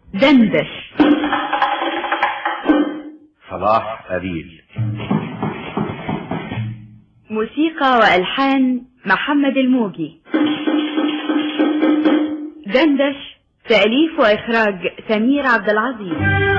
دندش. صلاح أبيل. موسيقى وألحان محمد الموجي. دندش تأليف وإخراج سمير عبد العزيز.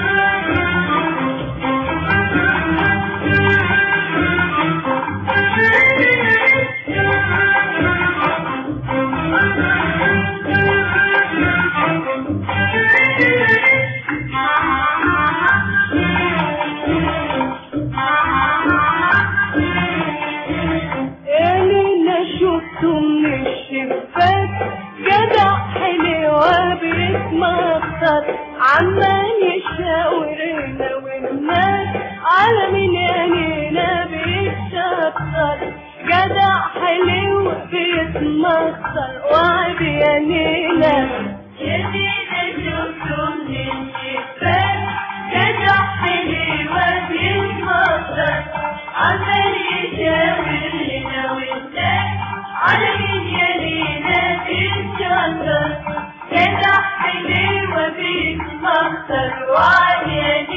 عمال يشاورنا والناس على مين عينينا بيتشطر، جدع حلو بيتمخطر وعب يمينا. يدينا شفتوا من الشباك جدع حلو بيتمخطر، عمال يشاورنا والناس على مين عينينا بيتشطر، جدع حلو بيتمخطر وعب يمينا.